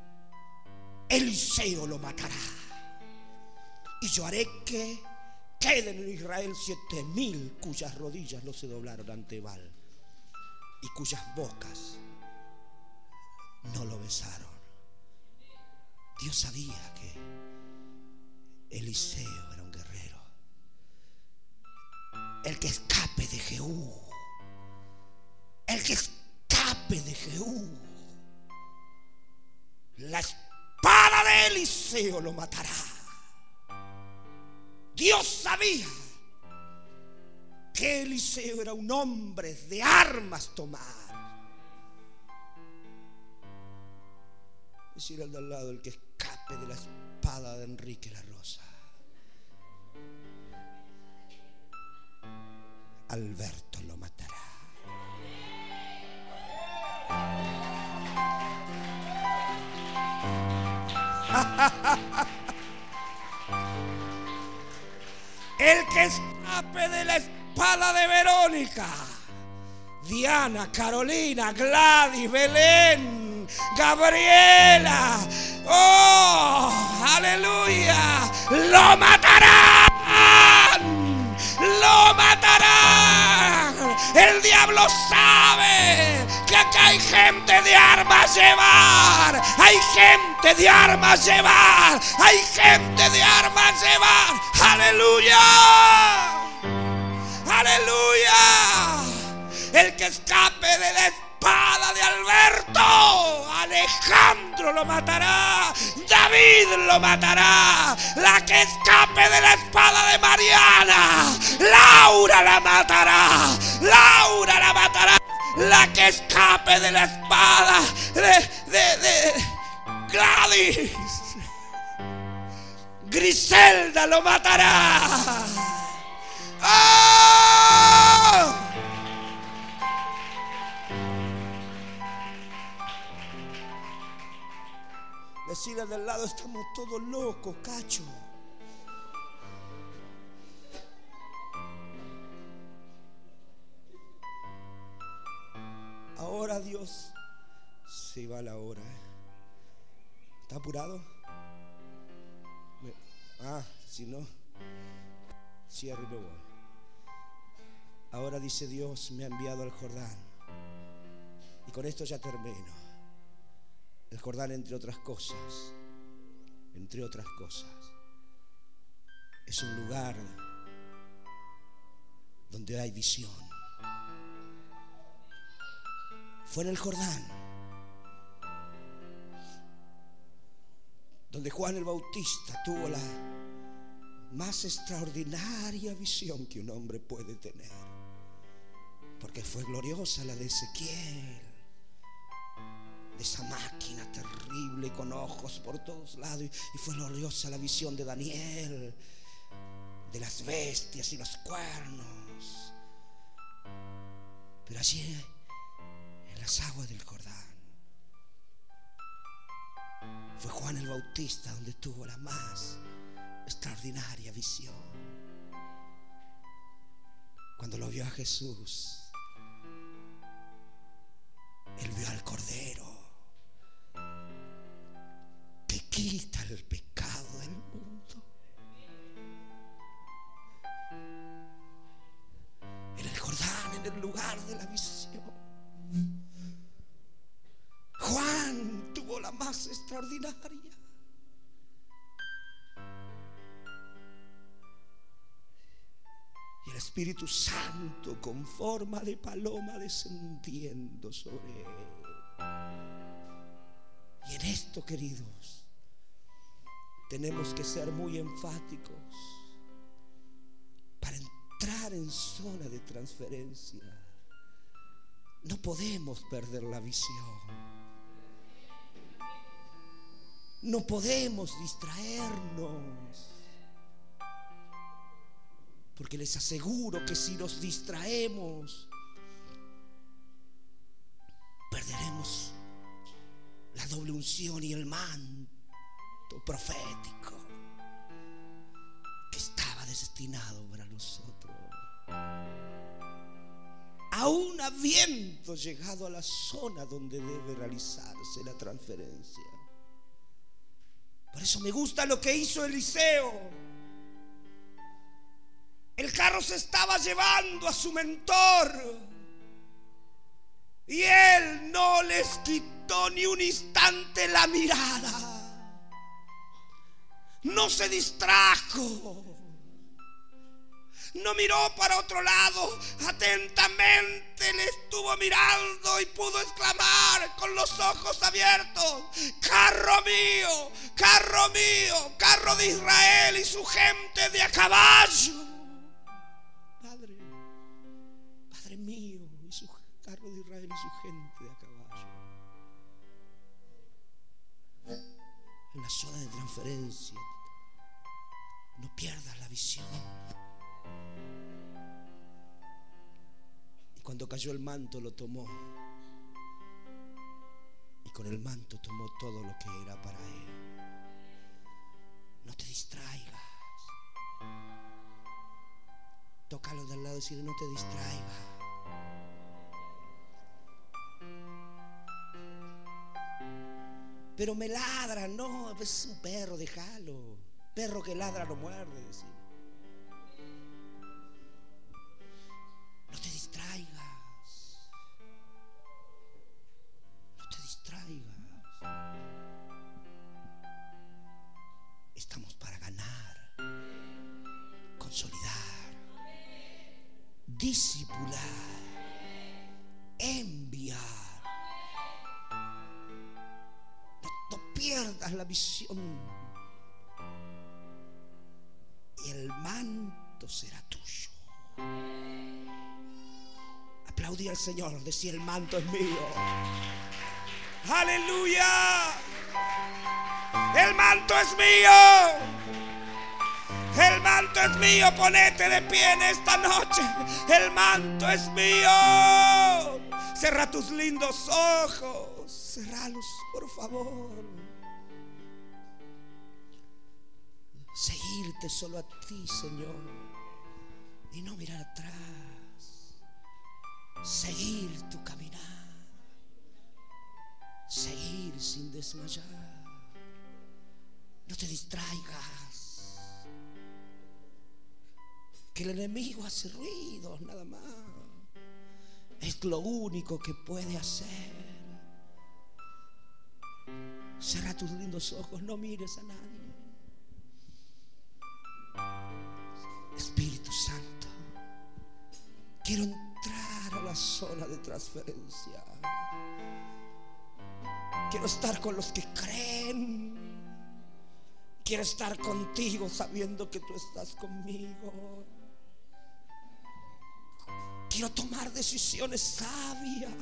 Eliseo lo matará. Y yo haré que queden en Israel siete mil cuyas rodillas no se doblaron ante Baal y cuyas bocas no lo besaron. Dios sabía que Eliseo era un guerrero. El que escape de Jehú, el que escape de Jehú, la espada de Eliseo lo matará. Dios sabía que Eliseo era un hombre de armas tomar. Decir al de al lado: el que escape de la espada de Enrique La Rosa, Alberto lo matará. El que escape de la espada de Verónica, Diana, Carolina, Gladys, Belén, Gabriela, oh, aleluya, lo matarán, lo matarán. El diablo sabe que acá hay gente de armas llevar, hay gente de armas llevar, hay gente de armas llevar. Aleluya, aleluya. El que escape de la espada de Alberto, Alejandro lo matará, David lo matará. La que escape de la espada de Mariana, Laura la matará, Laura la matará. La que escape de la espada de, de, de Gladys, Griselda lo matará. ¡Oh! Decirle del lado: estamos todos locos, cacho. Ahora Dios se va a la hora. ¿Está apurado? Ah, si no, cierro y me voy. Ahora dice Dios: me ha enviado al Jordán. Y con esto ya termino. El Jordán, entre otras cosas, entre otras cosas, es un lugar donde hay visión. Fue en el Jordán, donde Juan el Bautista tuvo la más extraordinaria visión que un hombre puede tener, porque fue gloriosa la de Ezequiel, de esa máquina terrible con ojos por todos lados, y fue gloriosa la visión de Daniel, de las bestias y los cuernos. Pero allí en las aguas del Jordán fue Juan el Bautista donde tuvo la más extraordinaria visión. Cuando lo vio a Jesús, él vio al Cordero que quita el pecado del mundo. En el Jordán, en el lugar de la visión, Juan tuvo la más extraordinaria. Y el Espíritu Santo con forma de paloma descendiendo sobre él. Y en esto, queridos, tenemos que ser muy enfáticos para entrar en zona de transferencia. No podemos perder la visión. No podemos distraernos, porque les aseguro que si nos distraemos, perderemos la doble unción y el manto profético que estaba destinado para nosotros. Aún habiendo llegado a la zona donde debe realizarse la transferencia. Por eso me gusta lo que hizo Eliseo. El carro se estaba llevando a su mentor y él no les quitó ni un instante la mirada. No se distrajo, no miró para otro lado, atentamente le estuvo mirando y pudo exclamar con los ojos abiertos: carro mío, carro mío, carro de Israel y su gente de a caballo. Padre, Padre mío, y su carro de Israel y su gente de a caballo. En la zona de transferencia, no pierdas la visión. Y cuando cayó el manto lo tomó, y con el manto tomó todo lo que era para él. No te distraigas. Tócalo de al lado y decirle: no te distraigas. Pero me ladra, no, es un perro, déjalo. Perro que ladra no muerde, decir. No te distraigas. No te distraigas. Estamos para ganar, consolidar, discipular, enviar. No, no pierdas la visión. Y el manto será tuyo. Aplaudí al Señor, decía: el manto es mío. Aleluya. El manto es mío. El manto es mío. Ponete de pie en esta noche. El manto es mío. Cierra tus lindos ojos. Cerralos, por favor. Seguirte solo a ti, Señor, y no mirar atrás. Seguir tu caminar. Seguir sin desmayar. No te distraigas, que el enemigo hace ruidos nada más. Es lo único que puede hacer. Cierra tus lindos ojos, no mires a nadie. Espíritu Santo, Quiero entrar a la zona de transferencia. Quiero estar con los que creen. Quiero estar contigo sabiendo que tú estás conmigo. Quiero tomar decisiones sabias.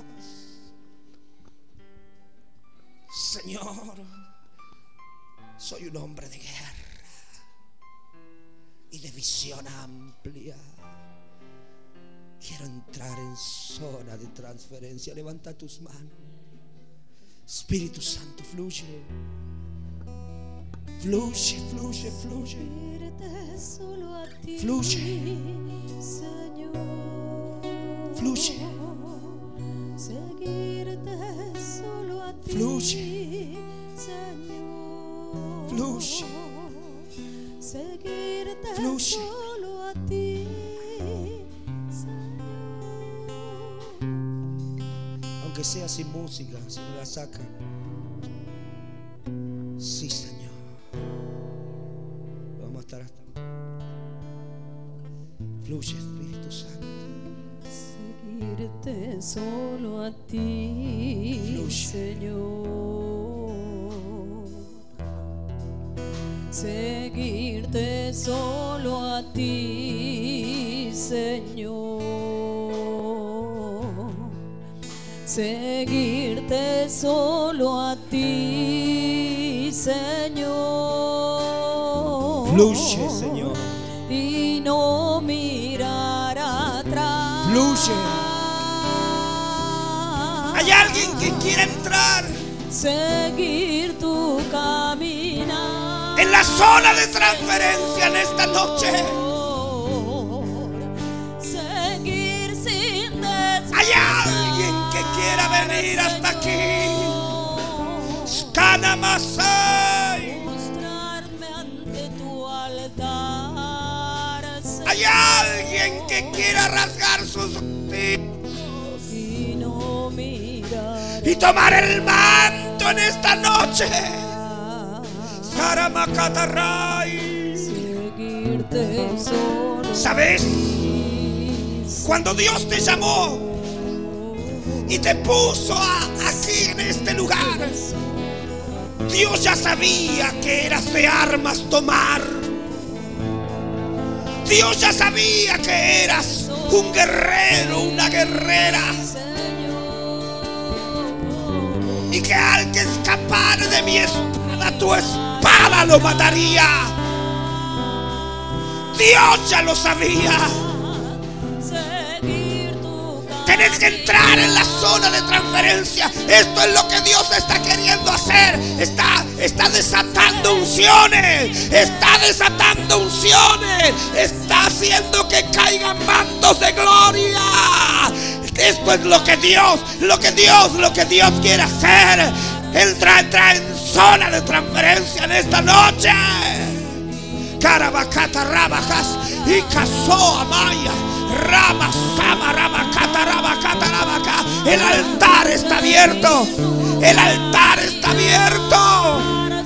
Señor, soy un hombre de guerra y de visión amplia. Quiero entrar en zona de transferencia. Levanta tus manos. Espíritu Santo, fluye. Fluye, fluye, fluye. Fluye. Fluye. Fluye. Fluye. Fluye. Aunque sea sin música, si no la sacan. Sí, Señor. Vamos a estar hasta. Fluye, Espíritu Santo. Seguirte solo a ti, Fluye. Señor. Seguirte solo a ti, Señor. Seguirte solo a ti, Señor. Fluye, Señor. Y no mirar atrás. Fluye. Hay alguien que quiere entrar Seguir tu caminar en la zona de transferencia en esta noche. Seguir sin descansar. Hay alguien que quiera venir hasta aquí. Scanamasai. Mostrarme ante tu altar. Hay alguien que quiera rasgar sus vestidos Y no mirar y tomar el manto en esta noche. Saramacataray. Seguirte solo. ¿Sabes? Cuando Dios te llamó y te puso a- aquí en este lugar, Dios ya sabía que eras de armas tomar. Dios ya sabía que eras un guerrero, una guerrera, y que al que escapara de mi espada, tu espada lo mataría. Dios ya lo sabía. Seguir tu Tienes que entrar en la zona de transferencia. Esto es lo que Dios está queriendo hacer. Está, está desatando unciones. Está desatando unciones. Está haciendo que caigan mantos de gloria. Esto es lo que Dios, lo que Dios, lo que Dios quiere hacer. Entra, entra en zona de transferencia en esta noche. Carabacata rabajas y casó amaya. Rama sama rabacata rabacata rabaca. El altar está abierto. El altar está abierto.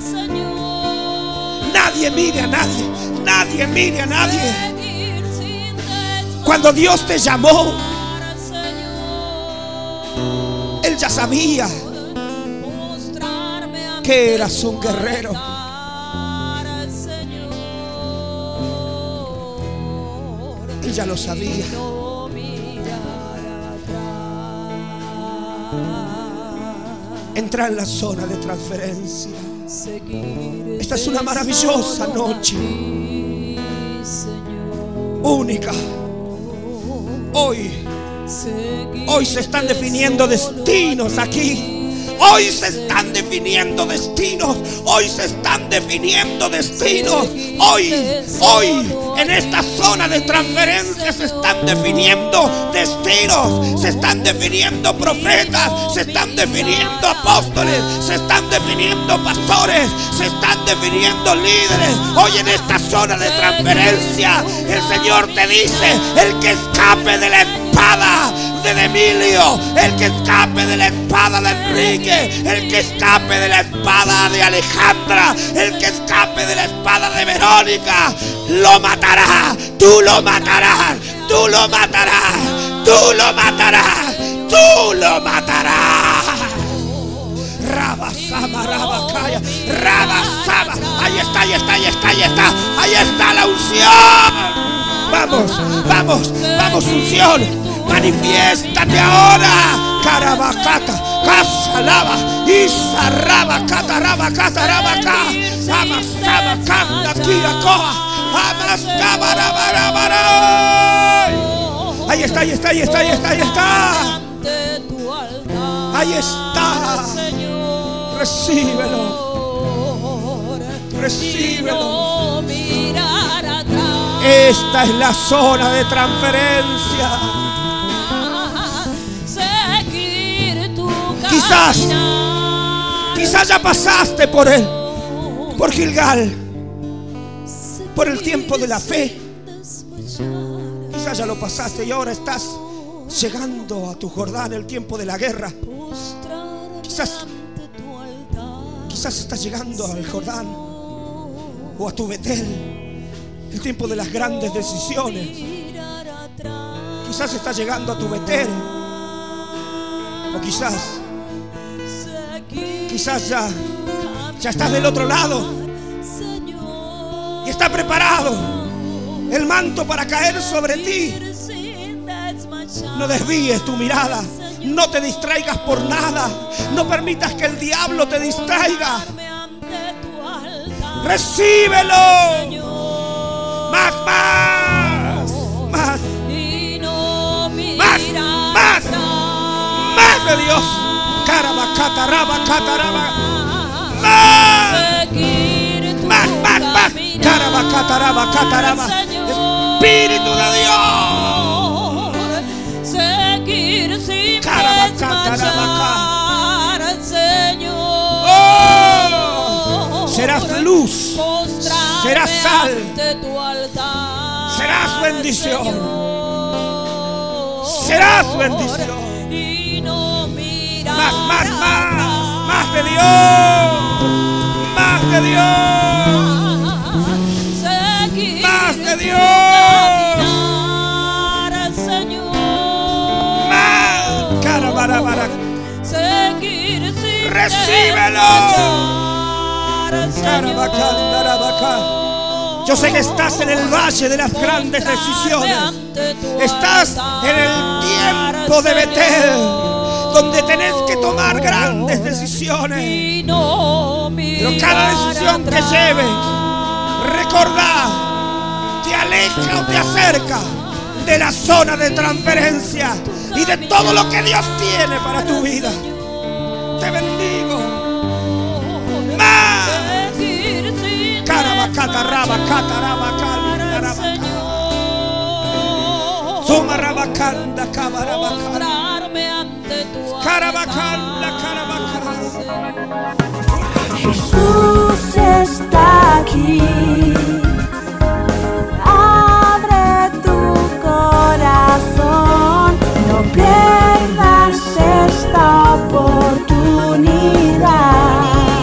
Nadie mire a nadie. Nadie mire a nadie. Cuando Dios te llamó, Él ya sabía que eras un guerrero. Él ya lo sabía. Entra en la zona de transferencia. Esta es una maravillosa noche. Única. Hoy, hoy se están definiendo destinos aquí. Hoy se están definiendo destinos. Hoy se están definiendo destinos. Hoy, hoy, en esta zona de transferencia se están definiendo destinos. Se están definiendo profetas. Se están definiendo apóstoles. Se están definiendo pastores. Se están definiendo líderes. Hoy en esta zona de transferencia el Señor te dice: el que escape de la espada de Emilio, el que escape de la espada de Enrique, el que escape de la espada de Alejandra, el que escape de la espada de Verónica, lo matará. Tú lo matarás, tú lo matarás, Tú lo matarás. Tú lo matarás. Rabasama, Rabacaya, Rabasama. Ahí está, ahí está, ahí está, ahí está. Ahí está la unción. Vamos, vamos, vamos, unción. Manifiéstate ahora. Carabacata, Casalaba, Isarabacata, Rabacata, Rabaca, Amasaba, Canda, Kiracoa, Amascabarabara. Ahí está, ahí está, ahí está, ahí está, ahí está. Ahí está. Recíbelo. Recíbelo. Esta es la zona de transferencia. Quizás, quizás ya pasaste por él, por Gilgal, por el tiempo de la fe. Quizás ya lo pasaste y ahora estás llegando a tu Jordán, el tiempo de la guerra. Quizás, quizás estás llegando al Jordán o a tu Betel, el tiempo de las grandes decisiones. Quizás estás llegando a tu Betel, o quizás, quizás ya, ya estás del otro lado y está preparado el manto para caer sobre ti. No desvíes tu mirada, no te distraigas por nada, no permitas que el diablo te distraiga. Recíbelo. Más, más, más, más, más, más de Dios. Carabacata, rabacata, rabacata. Más, más, más, más. Carabacata, rabacata, rabacata. Espíritu de Dios. Seguir sin Carabacata, desmayar, Señor. Oh, serás luz, serás sal, serás bendición, serás bendición. Más, más, más, más de Dios, más de Dios, más de Dios, más, carabarabara. Recíbelo. Yo sé que estás en el valle de las grandes decisiones. Estás en el tiempo de Betel, donde tenés que tomar grandes decisiones. Pero cada decisión que lleves, recordá, te aleja o te acerca de la zona de transferencia y de todo lo que Dios tiene para tu vida. Te bendigo. Más. Carabacata, rabacata, rabacata, rabacata. Suma rabacanda, cabarabacanda. Carabacanda, carabacanda. Jesús está aquí. Abre tu corazón. No pierdas esta oportunidad.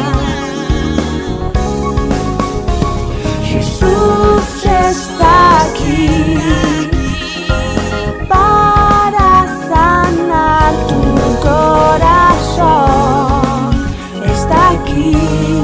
Jesús está aquí para sanar tu corazón. Está aquí.